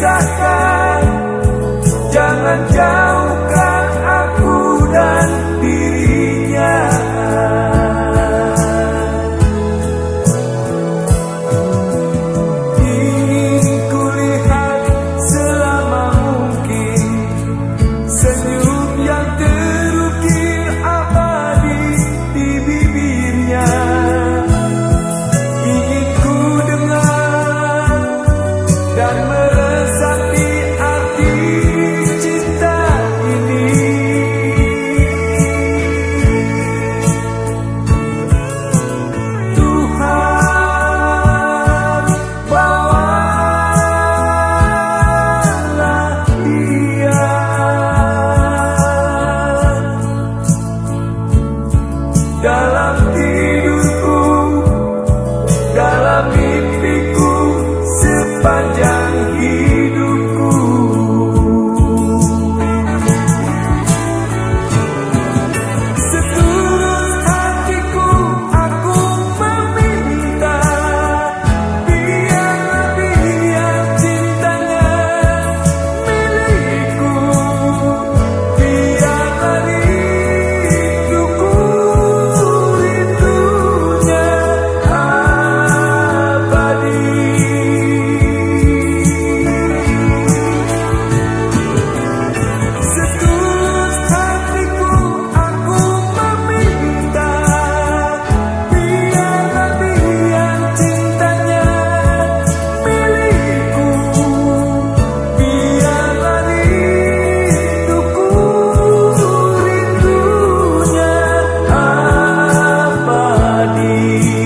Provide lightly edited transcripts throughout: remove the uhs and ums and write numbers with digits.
pisahkan, jangan jauhkan aku dan dirinya. Ingin kulihat selama mungkin senyum yang terukir abadi di bibirnya. Ingin ku dengar dan meresapi arti cinta ini. Tuhan, bawalah dia dalam tidurku, dalam mimpiku, sepanjang hidupku. Setulus hatiku aku meminta, biarlah dia cintanya milikku, biarlah rinduku rindunya abadi. Setulus hatiku aku meminta, biarlah dia cintanya milikku, biarlah rinduku rindunya abadi.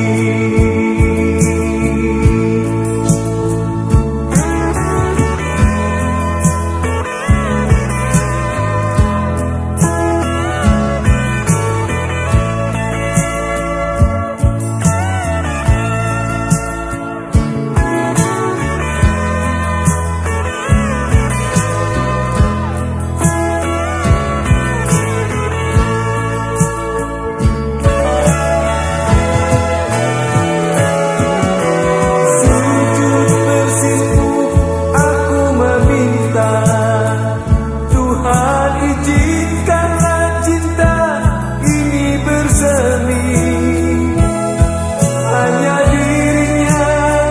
Sujud bersimpu aku meminta, Tuhan izinkanlah cinta ini bersemi. Hanya dirinya,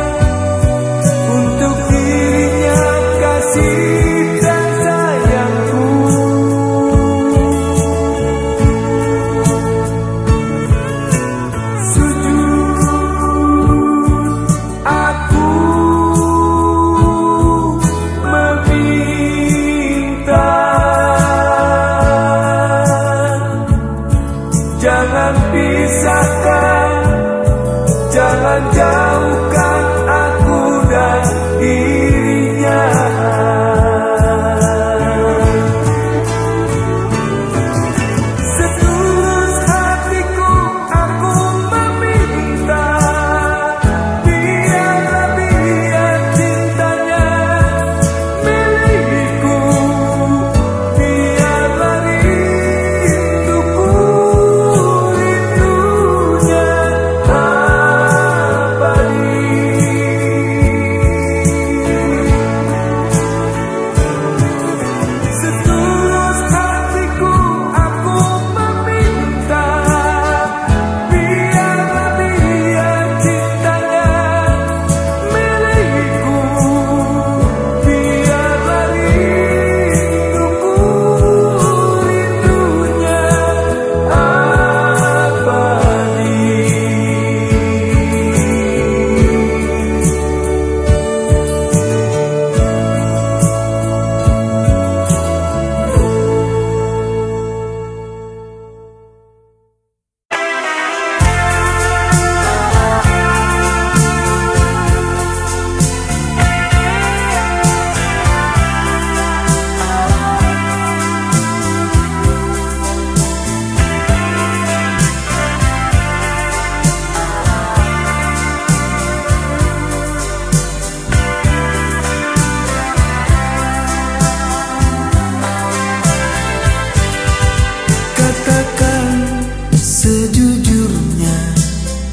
untuk dirinya kasih dan sayangku. Sujud aku meminta, jangan pisahkan, jangan jauhkan aku dan dirinya. Setulus hatiku aku meminta, biarlah dia cintanya milikku, biarlah rinduku rindunya abadi. Setulus hatiku aku meminta, biarlah dia cintanya milikku, biarlah rinduku rindunya abadi.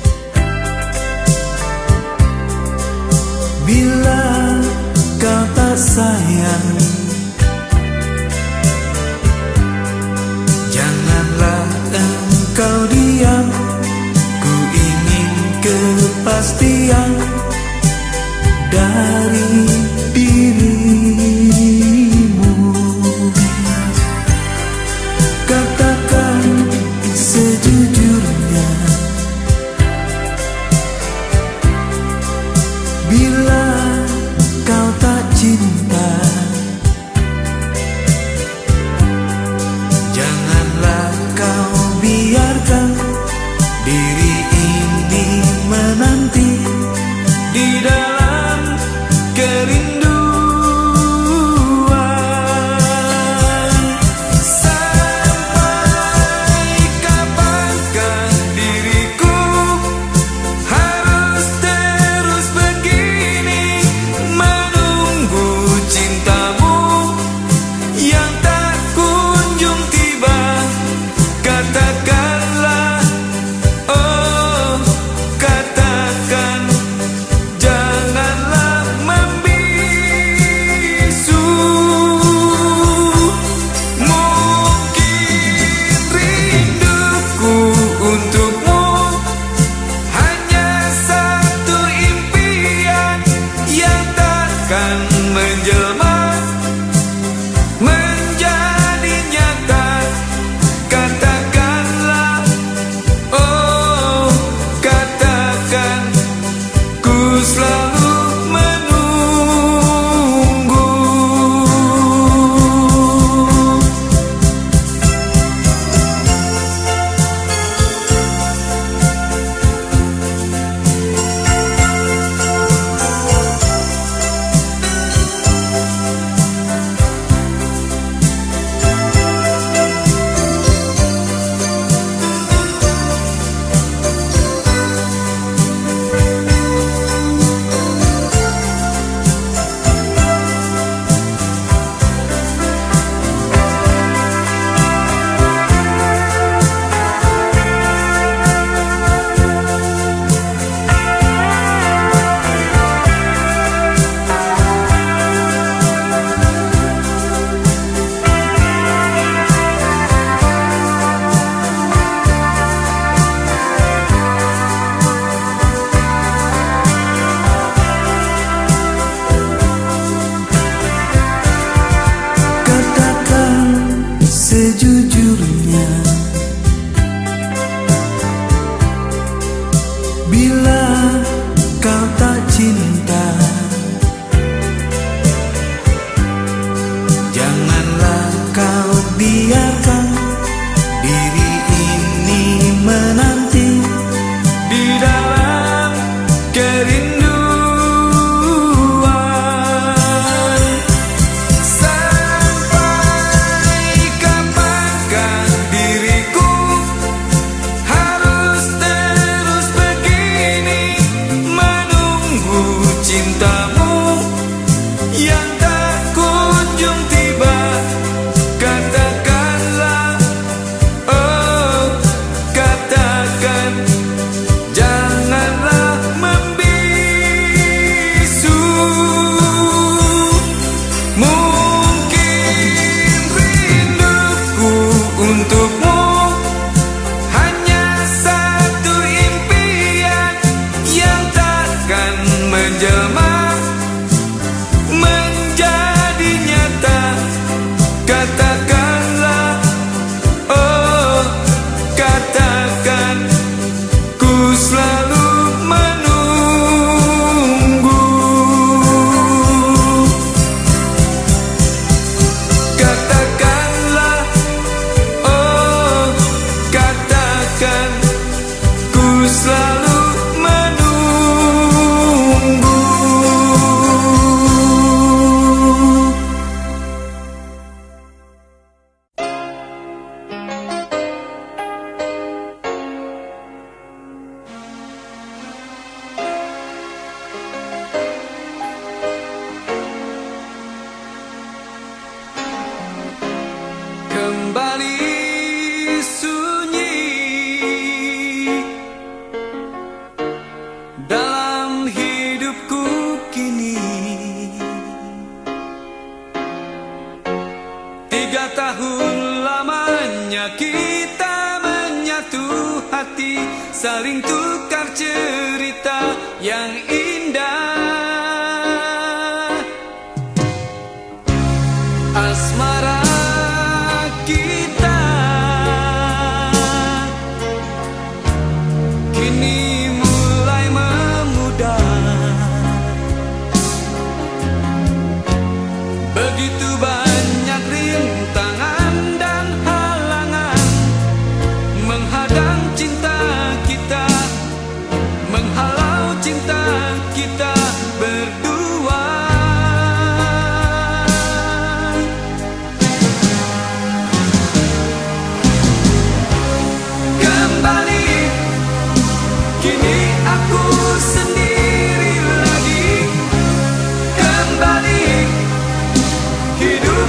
Bila kau tak sayang, janganlah engkau diam. Ku ingin kepastian dari dirimu. Katakan sejujurnya, bila kau tak cinta, janganlah kau biarkan diri ini menanti di dalam kerinduan. Sampai kapankah diriku harus terus begini menunggu cintamu yang tak kunjung tiba? Katakanlah, oh katakan, janganlah membisu. Mungkin rinduku untukmu hanya satu impian yang takkan menjelma menjadi nyata. Katakanlah, oh katakan, ku selalu menunggu. Sejujurnya, bila kau tak cinta, janganlah kau biarkan diri ini menanti di dalam kerinduan. Cintamu yang tak kunjung tiba. Katakanlah, oh katakan, janganlah membisu. Mungkin rinduku untukmu hanya satu impian yang takkan menjelma saling tukar cerita yang indah. Asmara kita kini mulai memudar. Begitu banyak rintangan dan halangan menghadang cinta kita, menghalau cinta kita berdua. Kembali, kini aku sendiri lagi. Kembali, hidup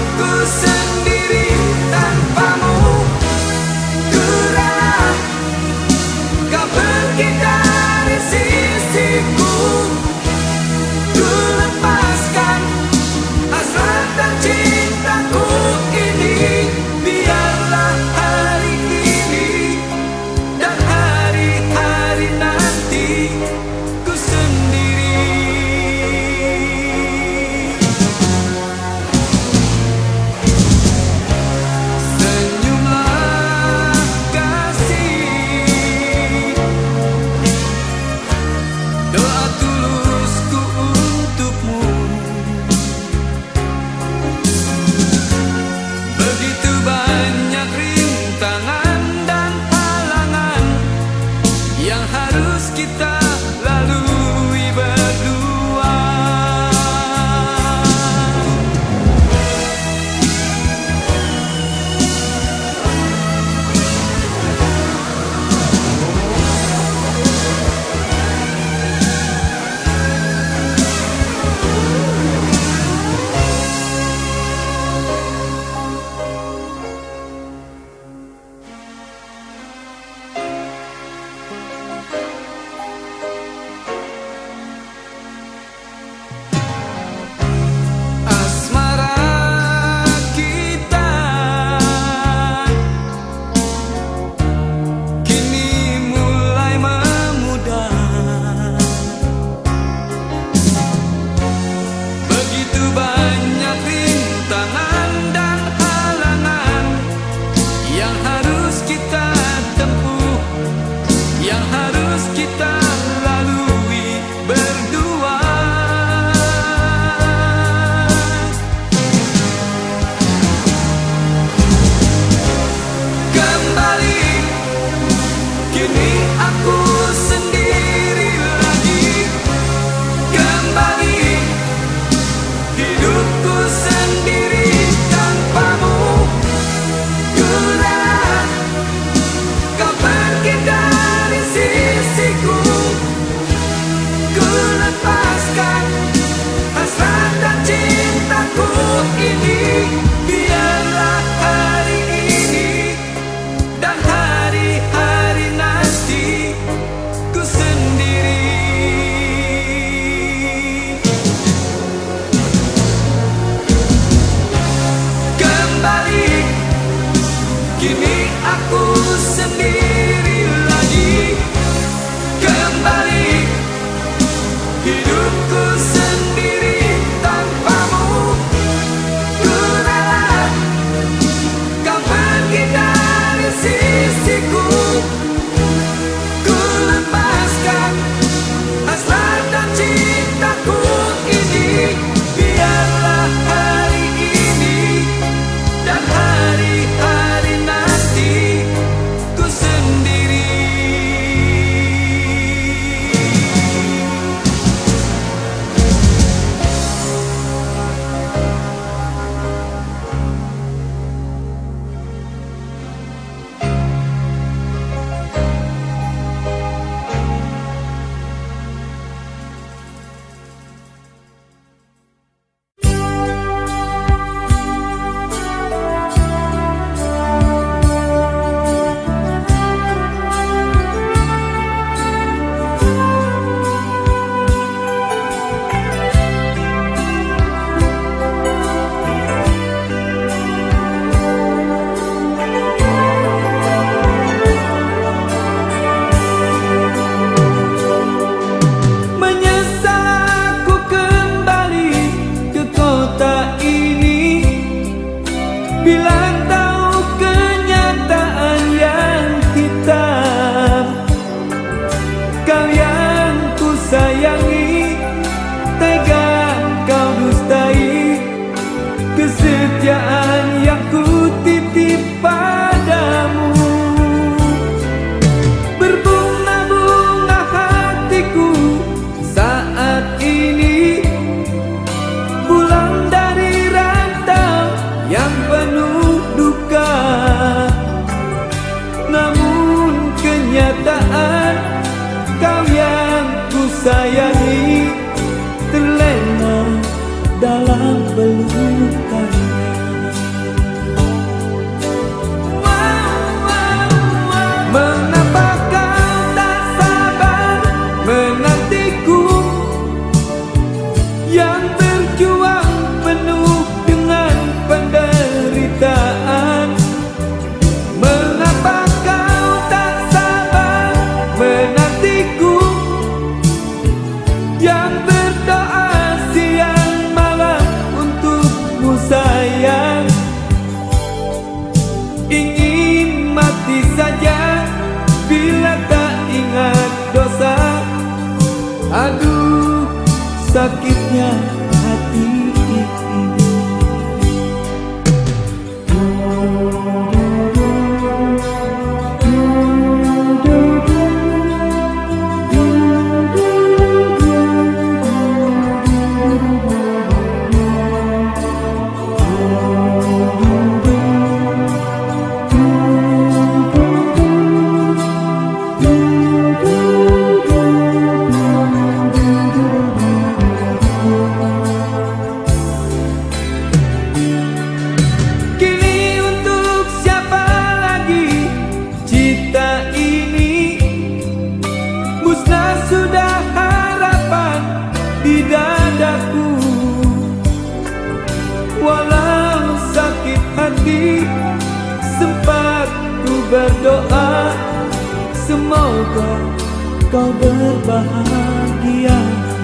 pagi sempat ku berdoa, semoga kau berbahagia.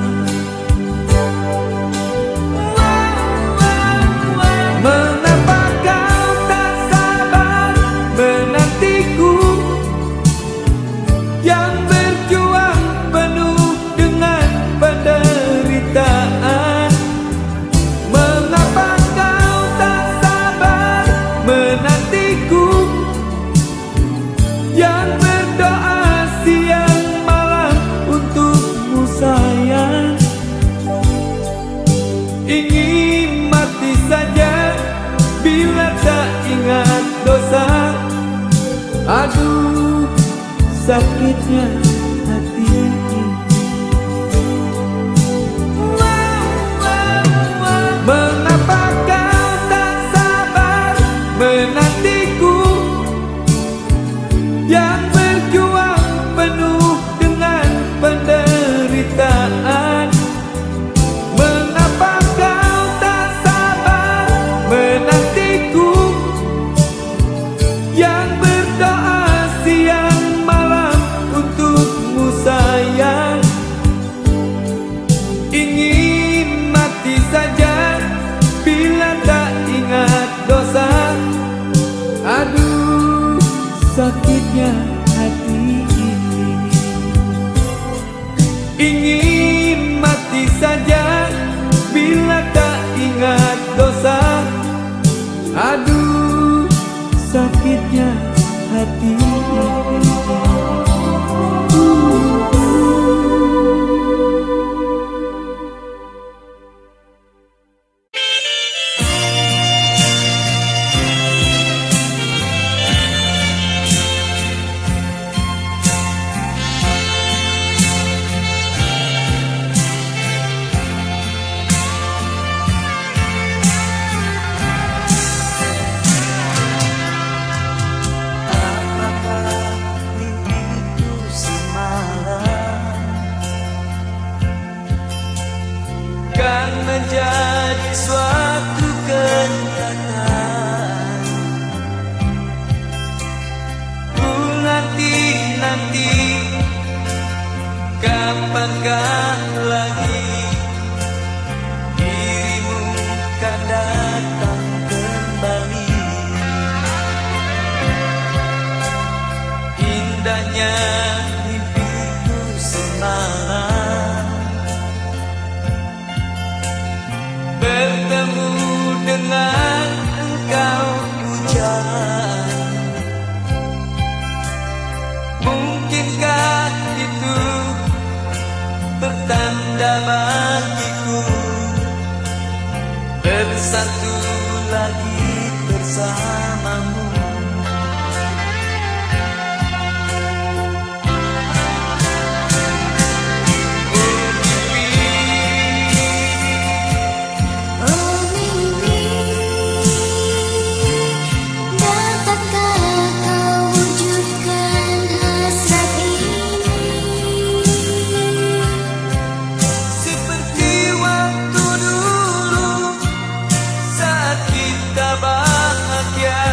Mengapa kau tak sabar menantiku, yang berjuang penuh dengan penderitaan? Mengapa kau tak sabar menantiku, yang berdoa siang malam untukmu sayang? Ingin mati saja bila tak ingat dosa. Aduh, sakitnya hati ini. Mengapa kau tak sabar menantiku, yang berjuang penuh dengan penderitaan? Mengapa kau tak sabar menantiku, yang berdoa siang malam untukmu sayang? Ingin mati saja bila tak ingat dosa. Aduh, sakitnya hati ini. Ingin mati saja bila tak ingat dosa. Aduh, sakitnya hati ini. Kan menjadi suatu kenyataan. Ku nanti kapankah lagi dirimu kan datang kembali. Indahnya mimpiku semalam, bertemu dengan engkau hujan. Mungkinkah itu pertanda bagiku bersatu lagi bersamamu? Bahagia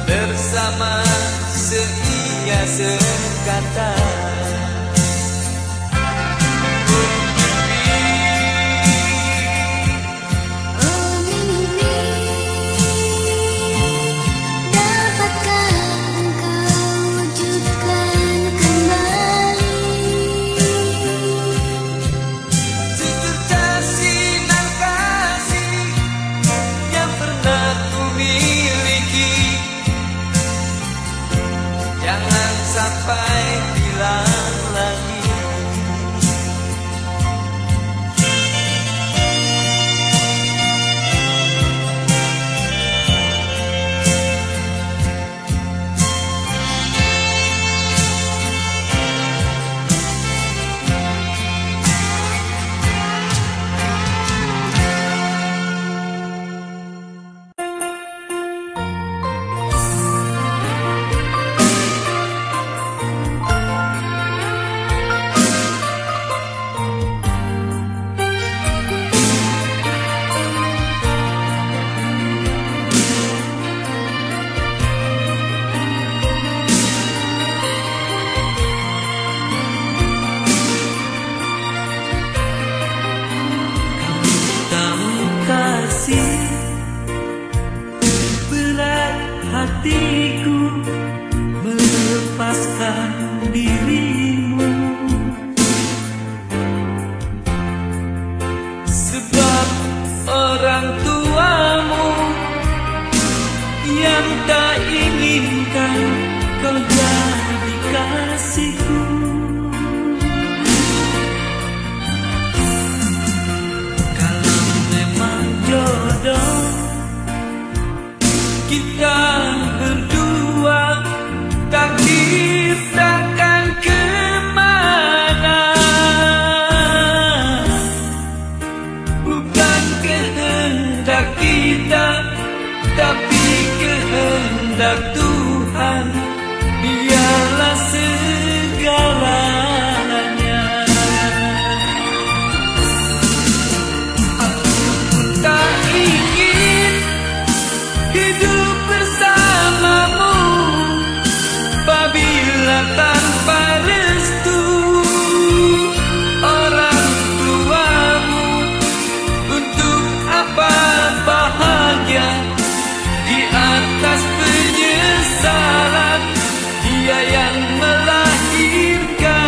bersama seia sekata. Jangan sampai hilang lagi. Berat hatiku melepaskan dirimu, sebab orang tuamu yang tak inginkan kau jadi kasihku. Kalau memang jodoh kita berdua, takdir takkan kemana. Bukan kehendak kita, tapi kehendak Tuhan. Dialah segalanya. Aku tak ingin hidup bersamamu apabila tanpa restu orang tuamu. Untuk apa bahagia di atas penyesalan? Dia yang melahirkan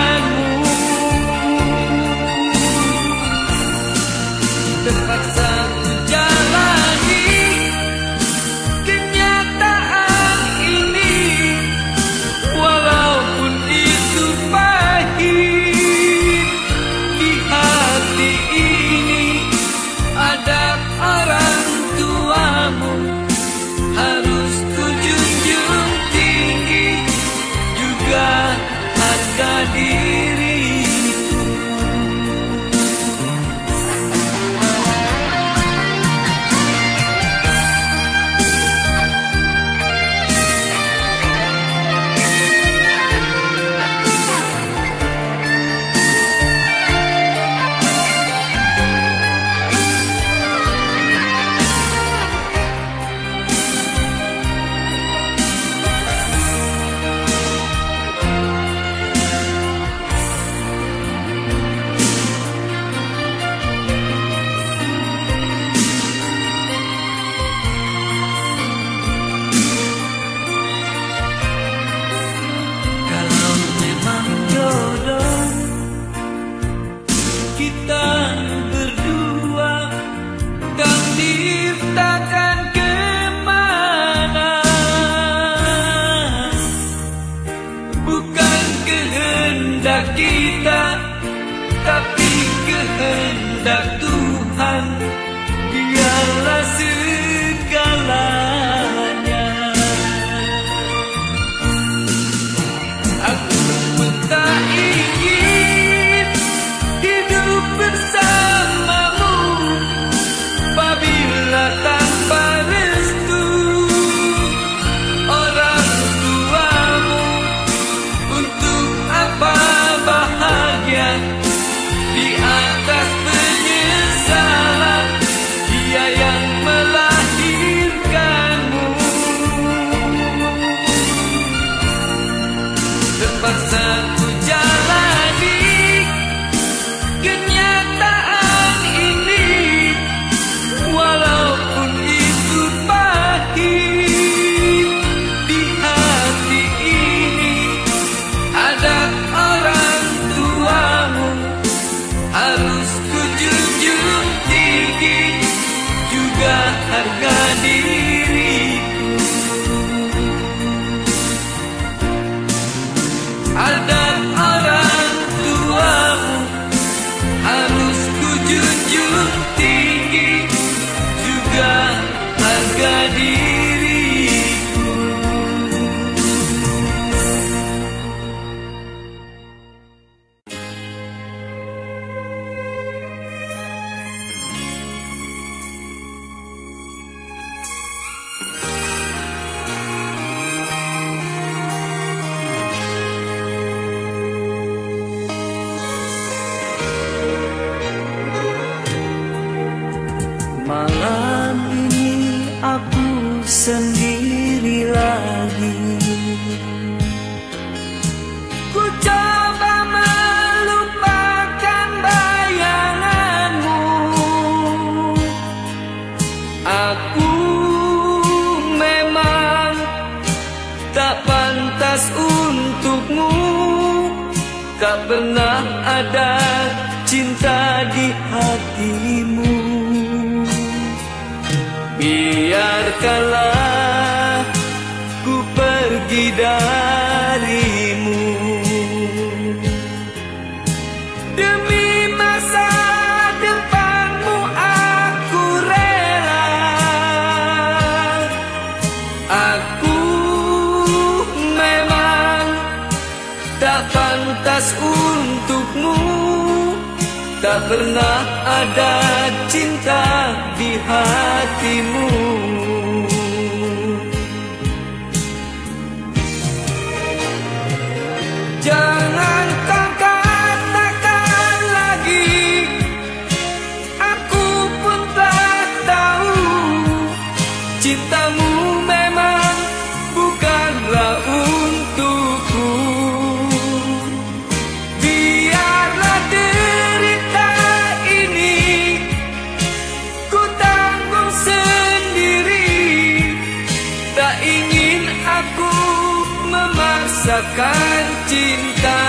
terpaksa ku jalani kenyataan ini, walaupun itu pahit. Di hati ini ada orang tuamu, harus ku junjung tinggi juga harga diriku. Ada orang tuamu, harus ku junjung tinggi juga harga diriku. Malam ini aku sendiri lagi. Ku coba melupakan bayanganmu. Aku memang tak pantas untukmu. Tak pernah ada cinta di hatimu. Biarkanlah ku pergi darimu. Demi masa depanmu aku rela. Aku memang tak pantas untukmu. Tak pernah ada cinta di hatimu. Jangan kau katakan lagi, aku pun tak tahu. Cintamu memang bukanlah untukku. Biarlah derita ini ku tanggung sendiri. Tak ingin aku memaksakan cinta.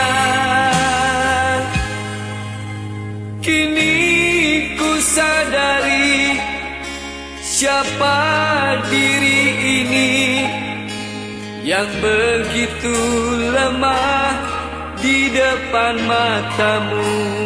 Kini ku sadari siapa diri ini yang begitu lemah di depan matamu.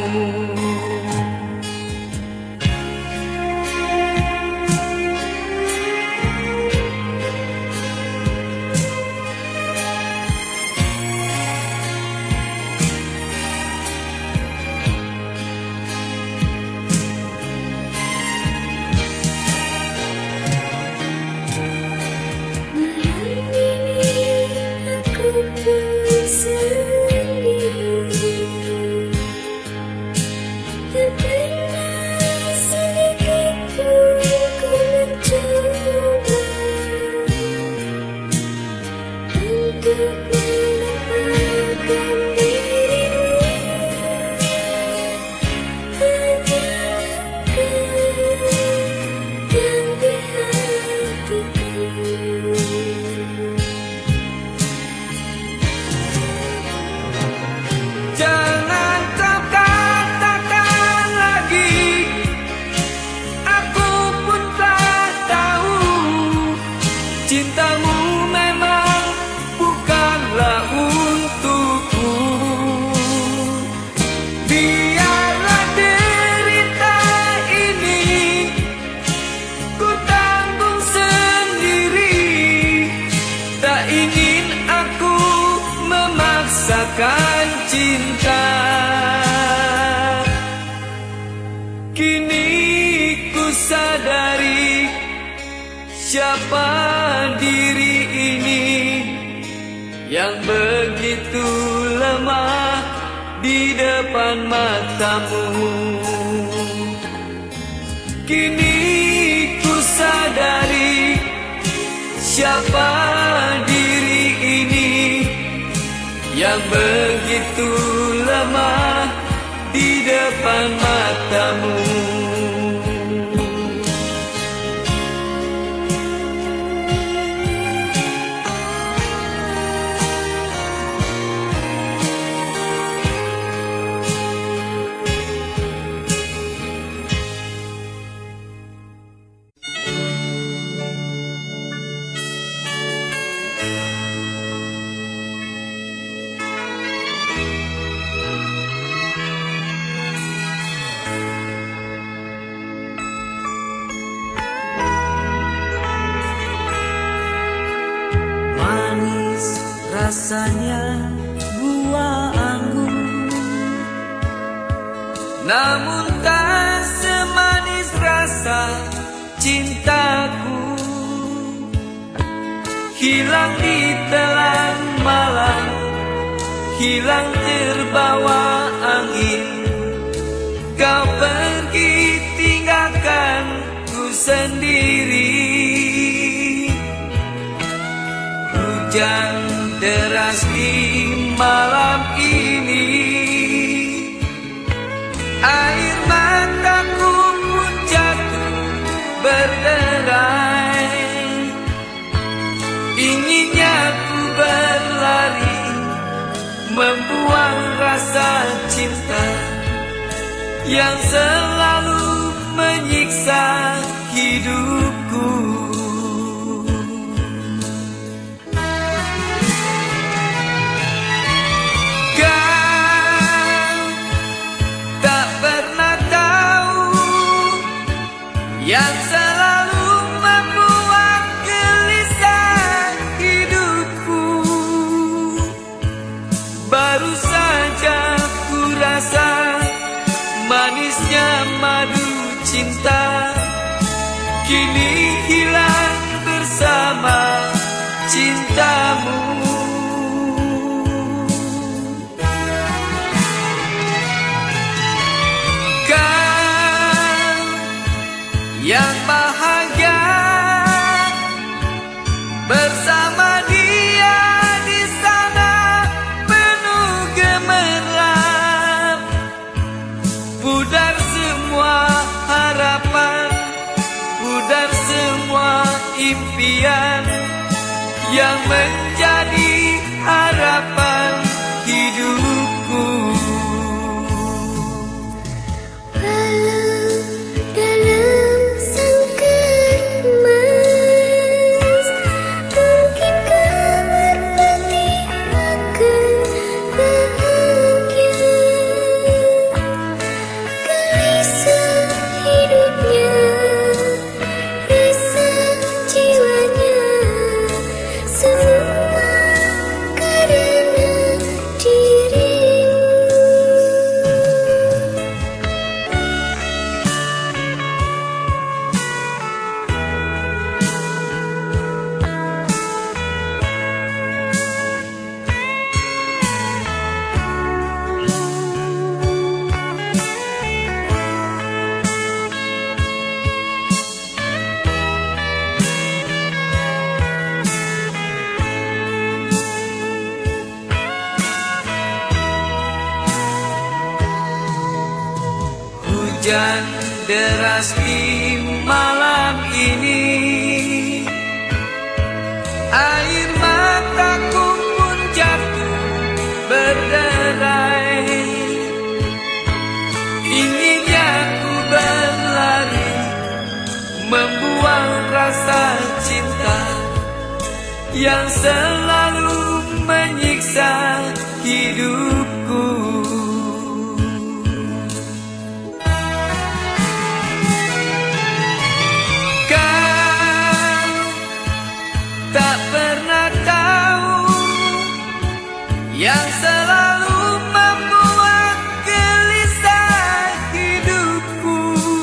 Jangan kau katakan lagi, aku pun tak tahu. Cintamu memang bukanlah untukku. Biarlah derita ini ku tanggung sendiri. Tak ingin aku memaksakan cinta. Kini ku sadari siapa diri ini yang begitu lemah di depan matamu. Kini ku sadari siapa diri ini yang yang begitu lemah di depan matamu. Rasanya buah anggur, namun tak semanis rasa cintaku. Hilang di telan malam, hilang terbawa angin. Kau pergi tinggalkan ku sendiri. Hujan deras di malam ini, air mataku pun jatuh berderai. Inginnya ku berlari, membuang rasa cinta yang selalu menyiksa hidupku. Yang selalu membuat gelisah hidupku. Baru saja ku rasa manisnya madu cinta, kini hilang bersama cintamu. Yang bahagia bersama dia di sana, penuh gemerlap. Pudar semua harapan, pudar semua impian yang menjadi harapan hidupku. Hujan deras di malam ini, air mataku pun jatuh berderai. Inginnya ku berlari, membuang rasa cinta yang selalu menyiksa hidupku. Yang selalu membuat gelisah hidupku.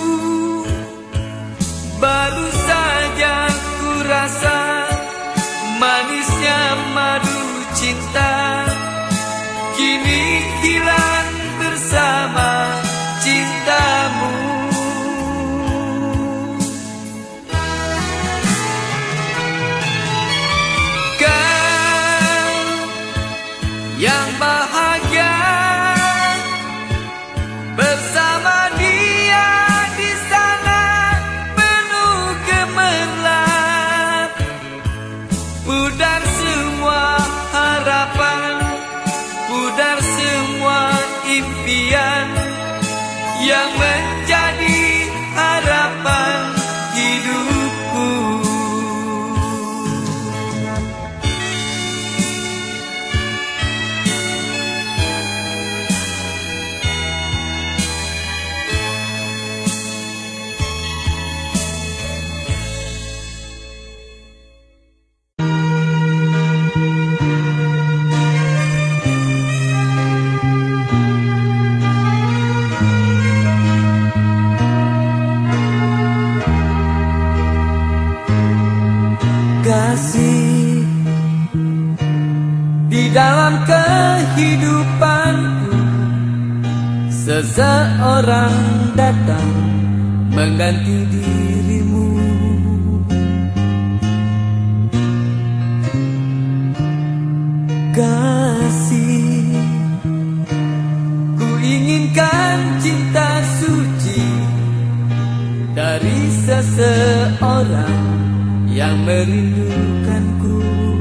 Baru saja ku rasa manisnya madu cinta, kini hilang bersama cintamu. Yang di dalam kehidupanku. Seseorang datang mengganti dirimu. Kasih, ku inginkan cinta suci dari seseorang yang merindukanku.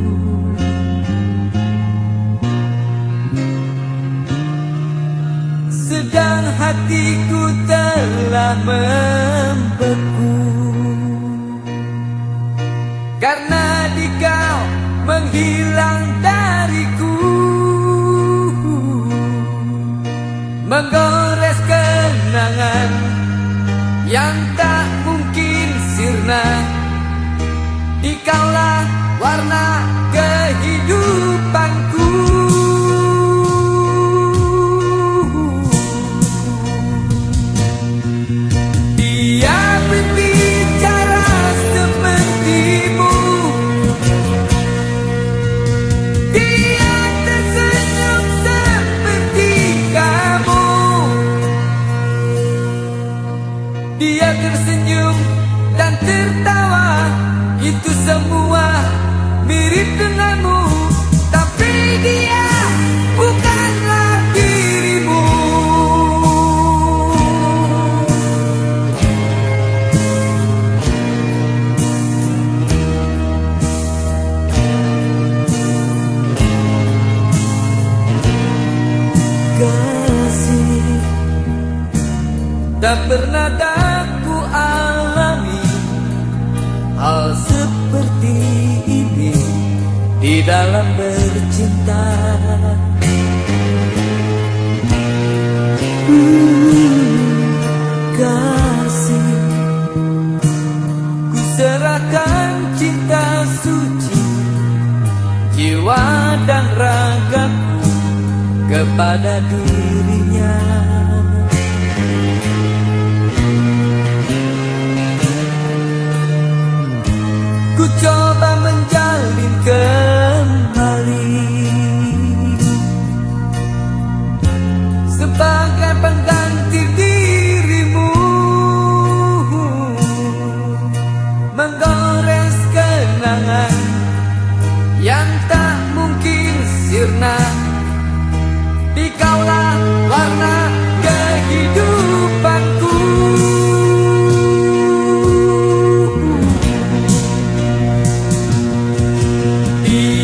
Sedang hatiku telah membeku karena dikau menghilang dariku, menggores kenangan yang tak mungkin sirna. Dikaulah warna kehidupanku. Dia berbicara sepertimu, dia tersenyum seperti kamu. Dia tersenyum dan tertawa, itu semua mirip denganmu. Tapi dia bukanlah dirimu. Kasih, tak pernah aku alami hal seperti ini di dalam bercinta. Kasih, ku serahkan cinta suci, jiwa dan ragaku kepada dirinya. Ku coba menjalin kembali sebagai pengganti dirimu, menggores kenangan yang tak mungkin sirna. Dikaulah warna kehidupanku. Dia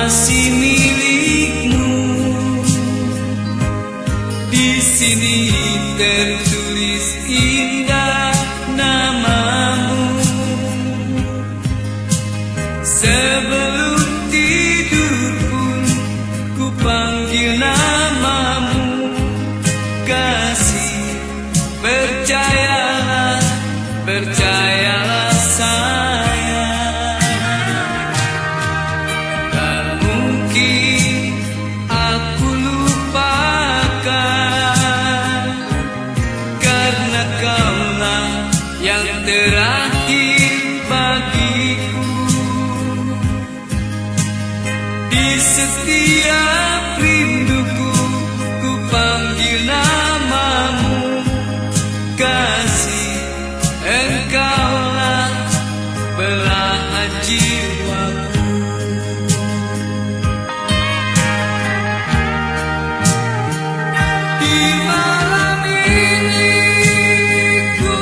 masih milikmu. Di sini tertulis indah namamu. Sebelum tidur pun ku panggil namamu. Kasih, percayalah, percayalah sayang. Tak mungkin aku lupakan, karena kaulah yang terakhir bagiku. Di setiap rinduku ku panggil namamu. Kasih, engkaulah belahan jiwaku. Di malam ini ku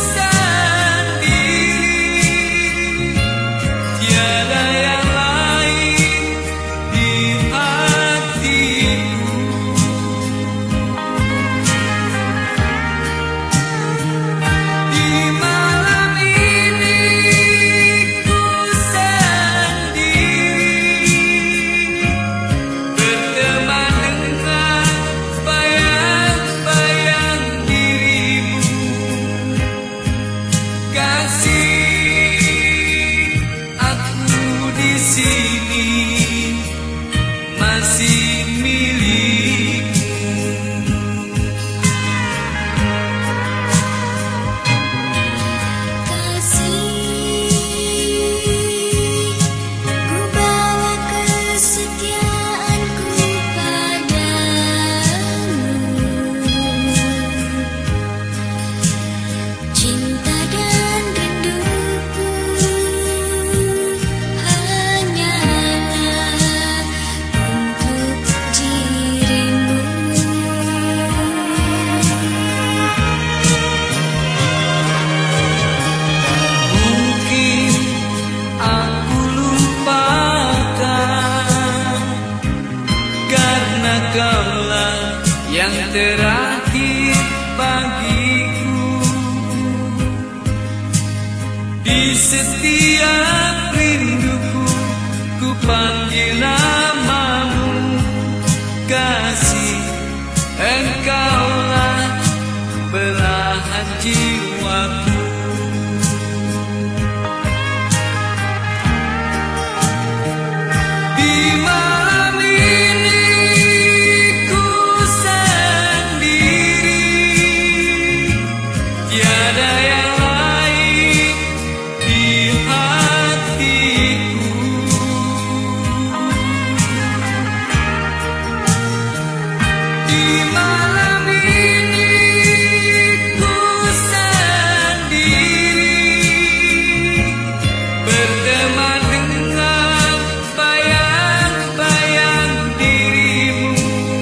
sendiri, tiada yang lain di hatiku. Di malam ini ku sendiri, berteman dengan bayang-bayang dirimu. Kasih, aku di sini masih milikmu. Kasih, ku bawa kesetiaanku padamu. Cinta dan rinduku hanyalah untuk dirimu. Mungkin aku lupakan, karena kaulah yang terakhir bagiku. Di setiap rinduku ku panggil namamu. Kasih, engkaulah belahan jiwaku. Di malam ini ku sendiri, tiada yang lain di hatiku. Di malam ini ku sendiri, berteman dengan bayang-bayang dirimu.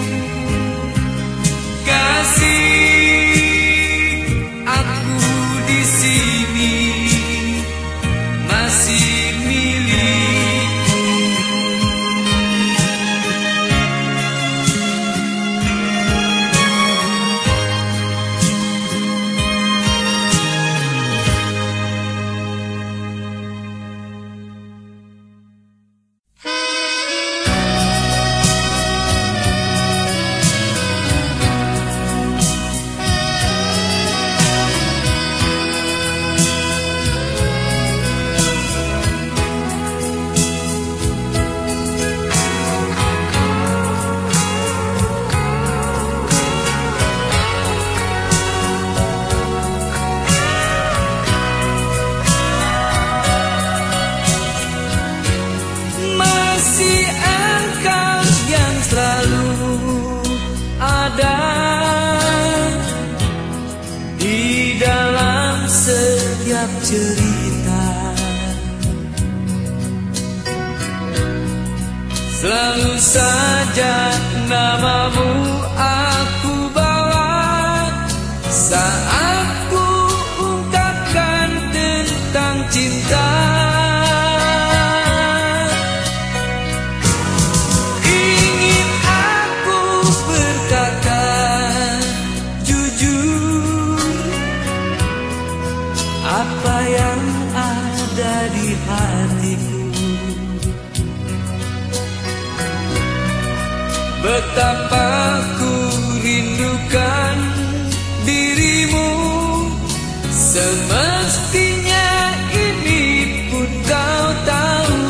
Kasih, aku di sini masih milikmu. Masih engkau yang selalu ada di dalam setiap cerita. Selalu saja namamu aku bawa saat ku ungkapkan tentang cinta. Betapa ku rindukan dirimu, semestinya ini pun kau tahu.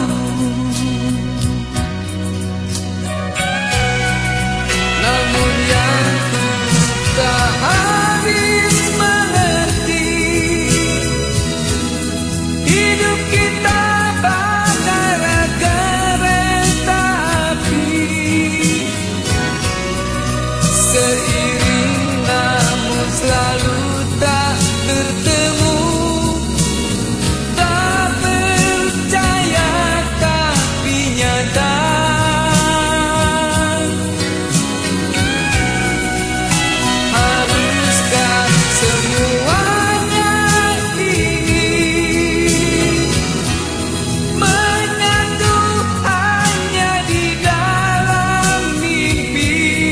Namun yang ku tak habis mengerti, hidup kita bagai kereta api, seiring namun selalu tak bertemu. Tak percaya tapi nyata, haruskah semuanya ini menyatu hanya di dalam mimpi?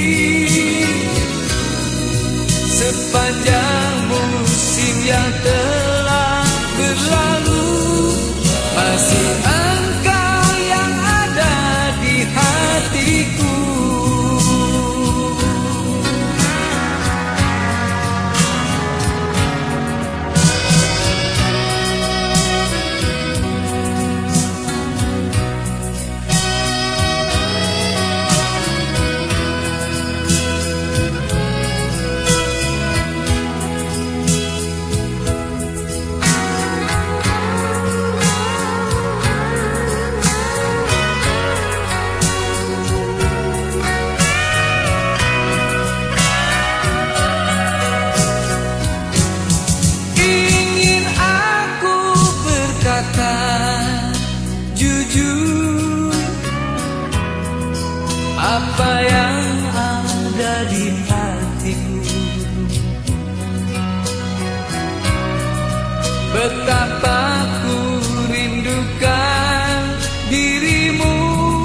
Sepanjang musim yang telah berlalu, masih engkau yang ada di hatiku. Ingin aku berkata jujur apa yang ada di hatiku. Betapa ku rindukan dirimu,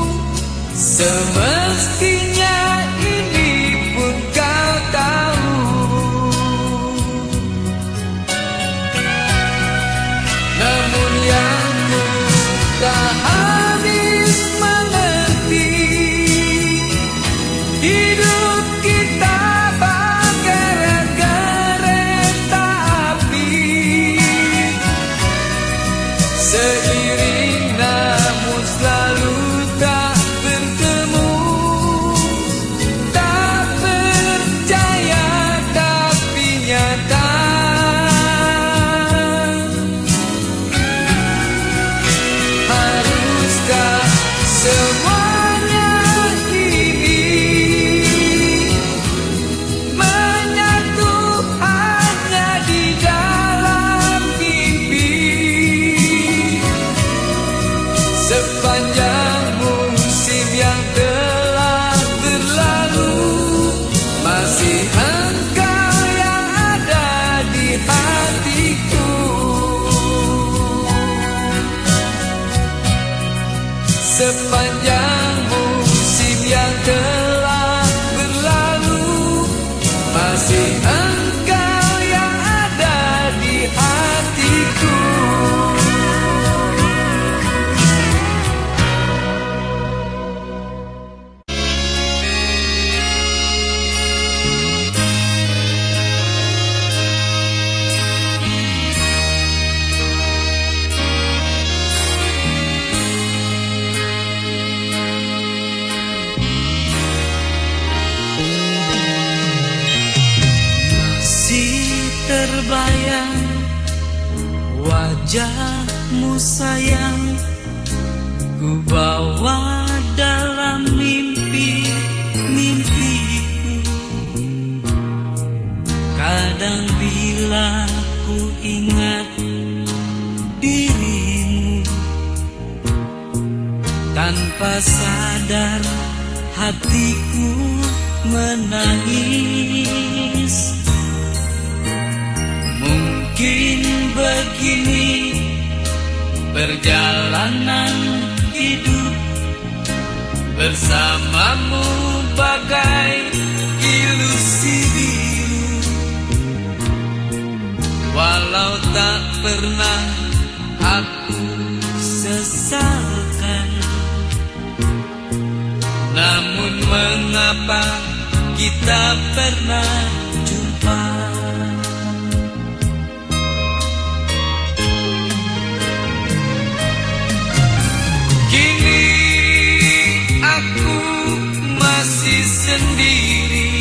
semestinya ini pun kau tahu. Namun yang ku tak habis mengerti, hidup kita bagai kereta api, seiring namun selalu tak bertemu. Tak percaya tapi nyata, haruskah semuanya ini menyatu hanya di dalam mimpi? Sepanjang musim yang telah berlalu, masih engkau yang ada di hatiku. Sepanjang musim yang telah berlalu, masih engkau yang ada di hatiku. Terbayang wajahmu sayang, ku bawa dalam mimpi-mimpiku. Kadang bila ku ingat dirimu, tanpa sadar hatiku menangis. Mungkin begini perjalanan hidup bersamamu bagai ilusi biru. Walau tak pernah aku sesalkan, namun mengapa kita pernah jumpa. Kini aku masih sendiri,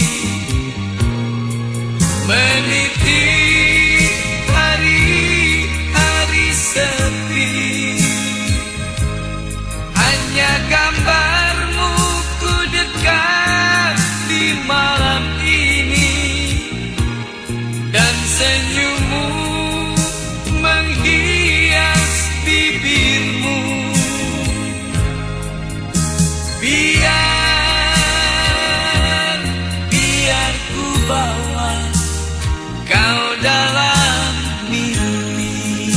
meniti hari-hari sepi. Hanya gambarmu ku dekat di malam ini, dan senyummu menghias bibirmu. Biar ku bawa kau dalam mimpi.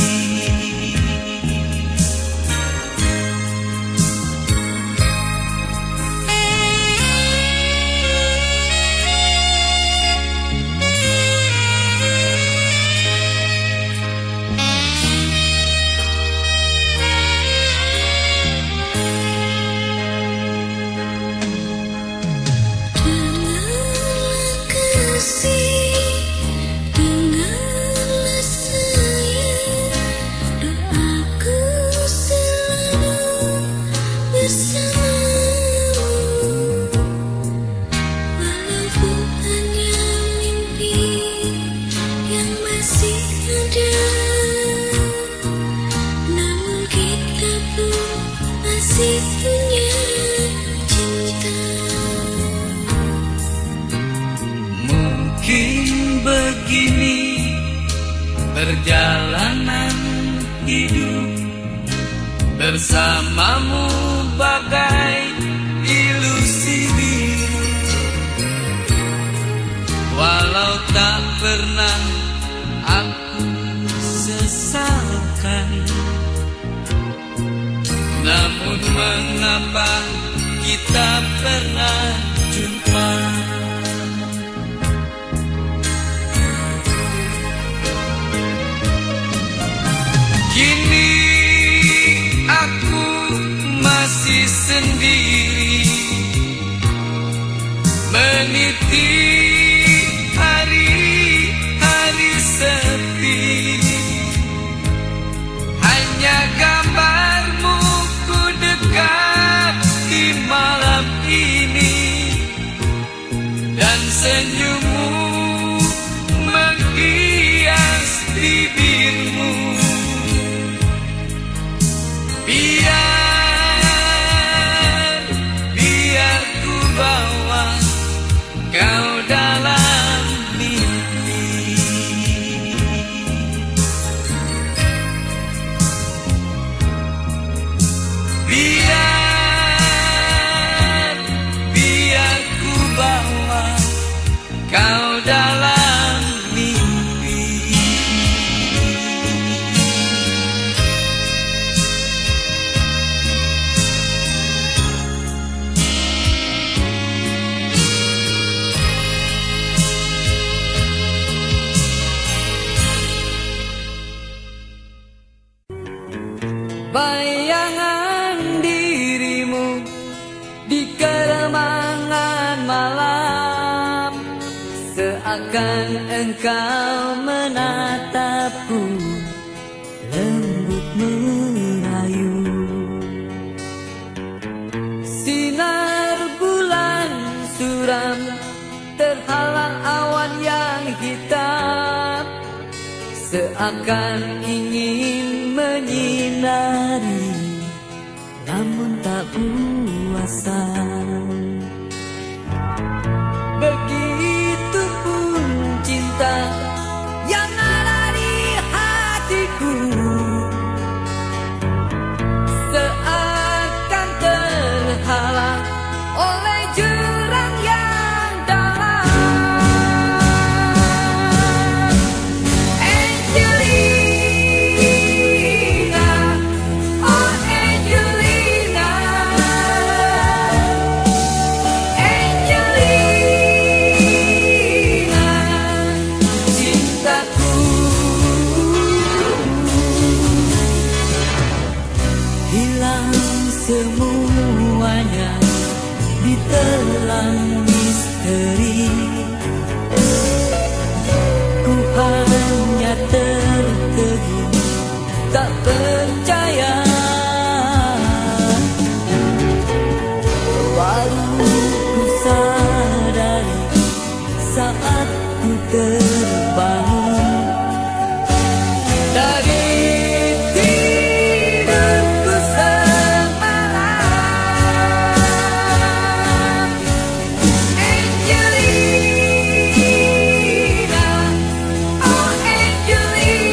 Mungkin begini perjalanan hidup, bersamamu bagai ilusi biru. Walau tak pernah aku sesalkan, namun mengapa kita pernah jumpa. Kini aku masih sendiri, meniti hari-hari sepi. Hanya gambarmu ku dekat di malam ini, dan senyummu menghias bibirmu. Biar ku bawa kau dalam mimpi. Biar ku bawa kau dalam mimpi. Bayangan dirimu di keremangan malam, seakan engkau menatapku lembut merayu. Sinar bulan suram terhalang awan yang hitam, seakan ingin menyinari, namun tak kuasa. Begitupun cinta yang ada di hatiku, seakan terhalang oleh jurang yang dalam. Angelina, oh Angelina, Angelina, cintaku. Hilang semuanya ditelan misteri. misteri. Ku hanya tertegun, tak percaya. Baru ku sadari saat ku terbangun dari tidurku semalam. Angelina, oh Angelina.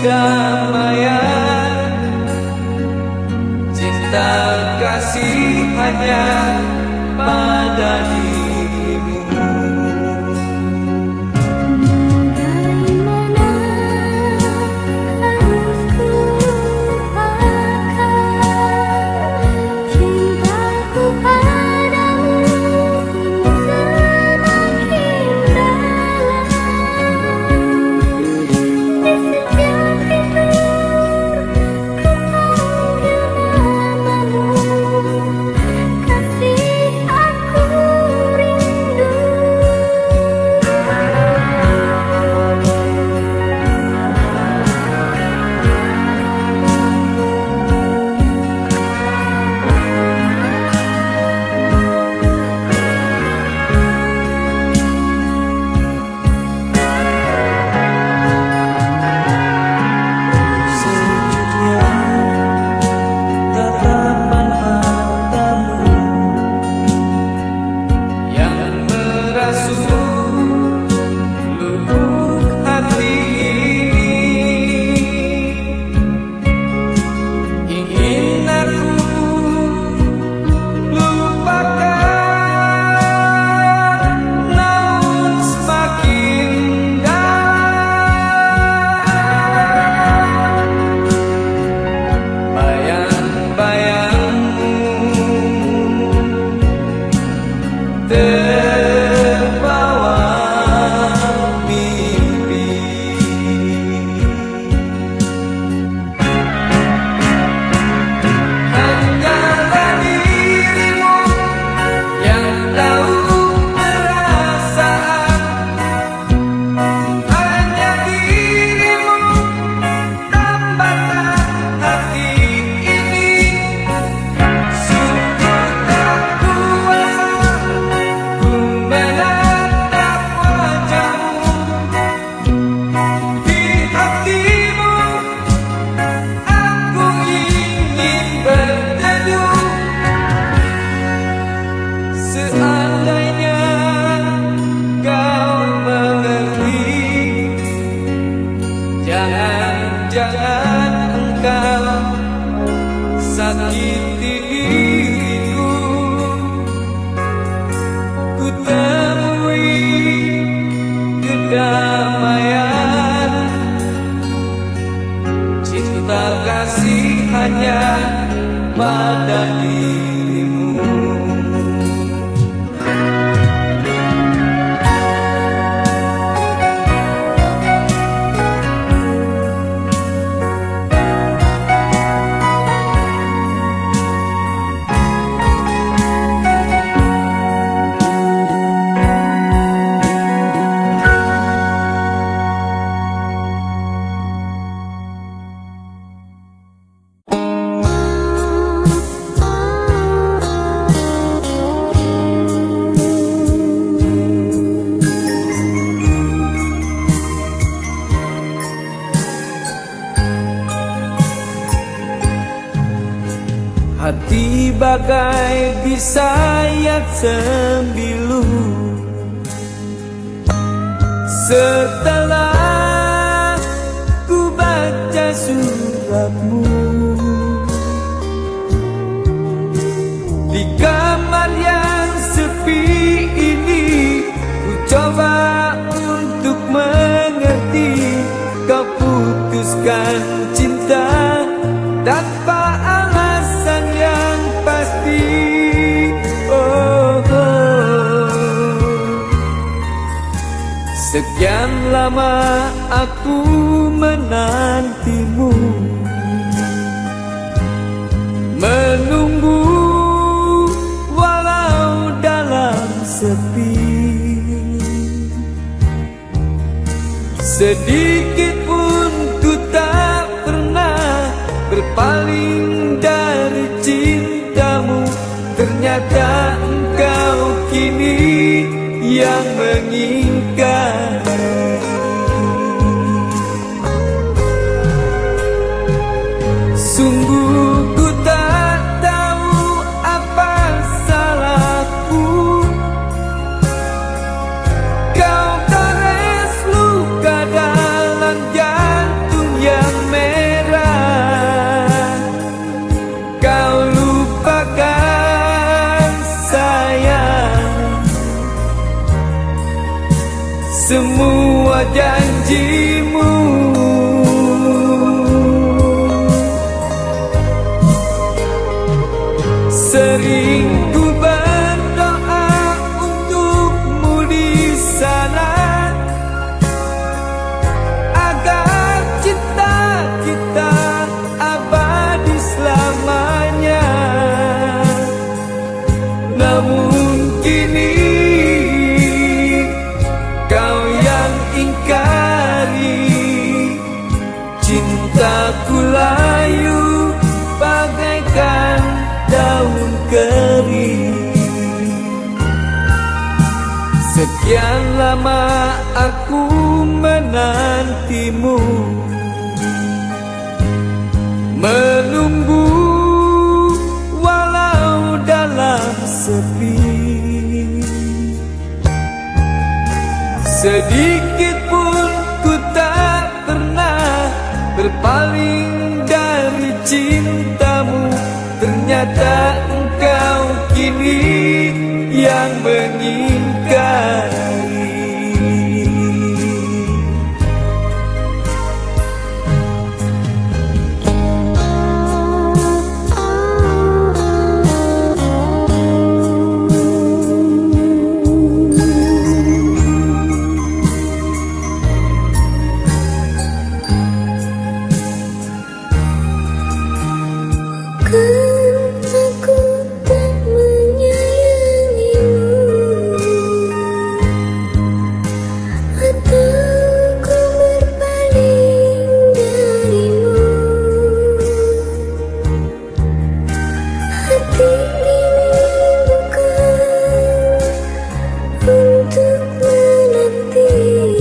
kedamaian, cinta kasih hanya pada dirimu. Bagaimana harus ku lupakan cintaku padamu semakin dalam. Di setiap tidur ku panggil namamu, kasih aku rindu. Sejuknya tatapan matamu yang merasuk lubuk hati ini, ingin aku lupakan, namun semakin dalam bayang-bayangmu terbawa mimpi. Hanyalah dirimu yang tahu perasaan, hanya dirimu tambahkan hati ini. Sungguh tak kuasa ku menatap wajahmu di hatimu. Aku ingin berteduh. Seandainya kau mengerti, jangan-jangan engkau sakiti diriku. Ku temui kedamaian, cinta kasih hanya pada dirimu. Hati bagai disayat sembilu, setelah ku baca suratmu. Di kamar yang sepi ini ku coba untuk mengerti, kau putuskan cinta tanpa alasan yang pasti. Oh, sekian lama aku menantimu, menunggu walau dalam sepi. Sedikit pun ku tak pernah berpaling dari cintamu. Ternyata engkau kini yang mengingkari. Sungguh ku tak tahu apa salahku. Kau gores luka dalam jantung yang merah. Kau lupakan sayang semua janjimu. Sering ku berdoa untukmu di sana, agar cinta kita abadi selamanya. Namun kini kau yang ingkari, cintaku layu bagaikan daun kering. Sekian lama aku menantimu, menunggu walau dalam sepi. Sedikit pun ku tak pernah berpaling dari cintamu. Ternyata engkau kini yang mengingkari. Aku tak menyayangimu, atau ku berpaling darimu. Hati ini bukan untuk menanti,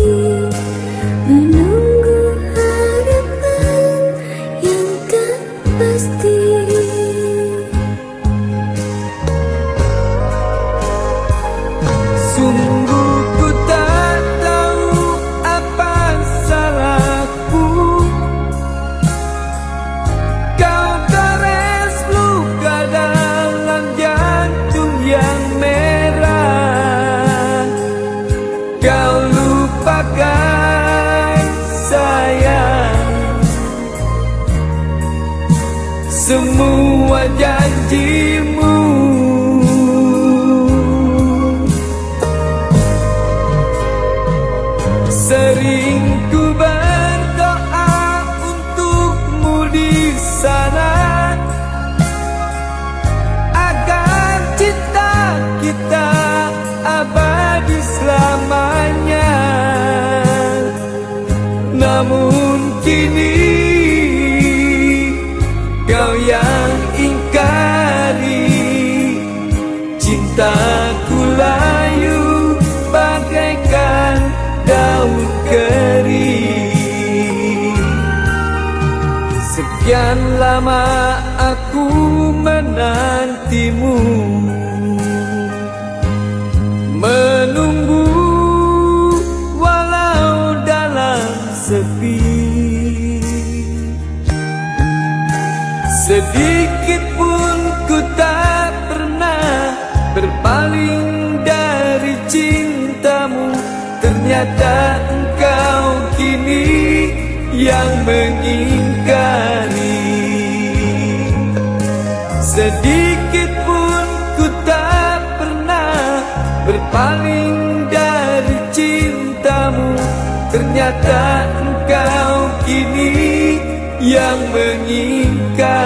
menunggu harapan yang tak pasti. Sungguh ku tak tahu apa salahku. Kau gores luka dalam jantung yang merah. Kau lupakan sayang semua janjimu. Sering ku berdoa untukmu di sana, agar cinta kita abadi selamanya. Namun kini kau yang ingkari, cintaku layu bagaikan daun kering. Sekian lama aku menantimu, menunggu walau dalam sepi. Sedikit pun ku tak pernah berpaling dari cintamu. Ternyata engkau kini yang mengingkari. Sedikit pun ku tak pernah berpaling dari cintamu. Ternyata engkau kini yang mengingkari.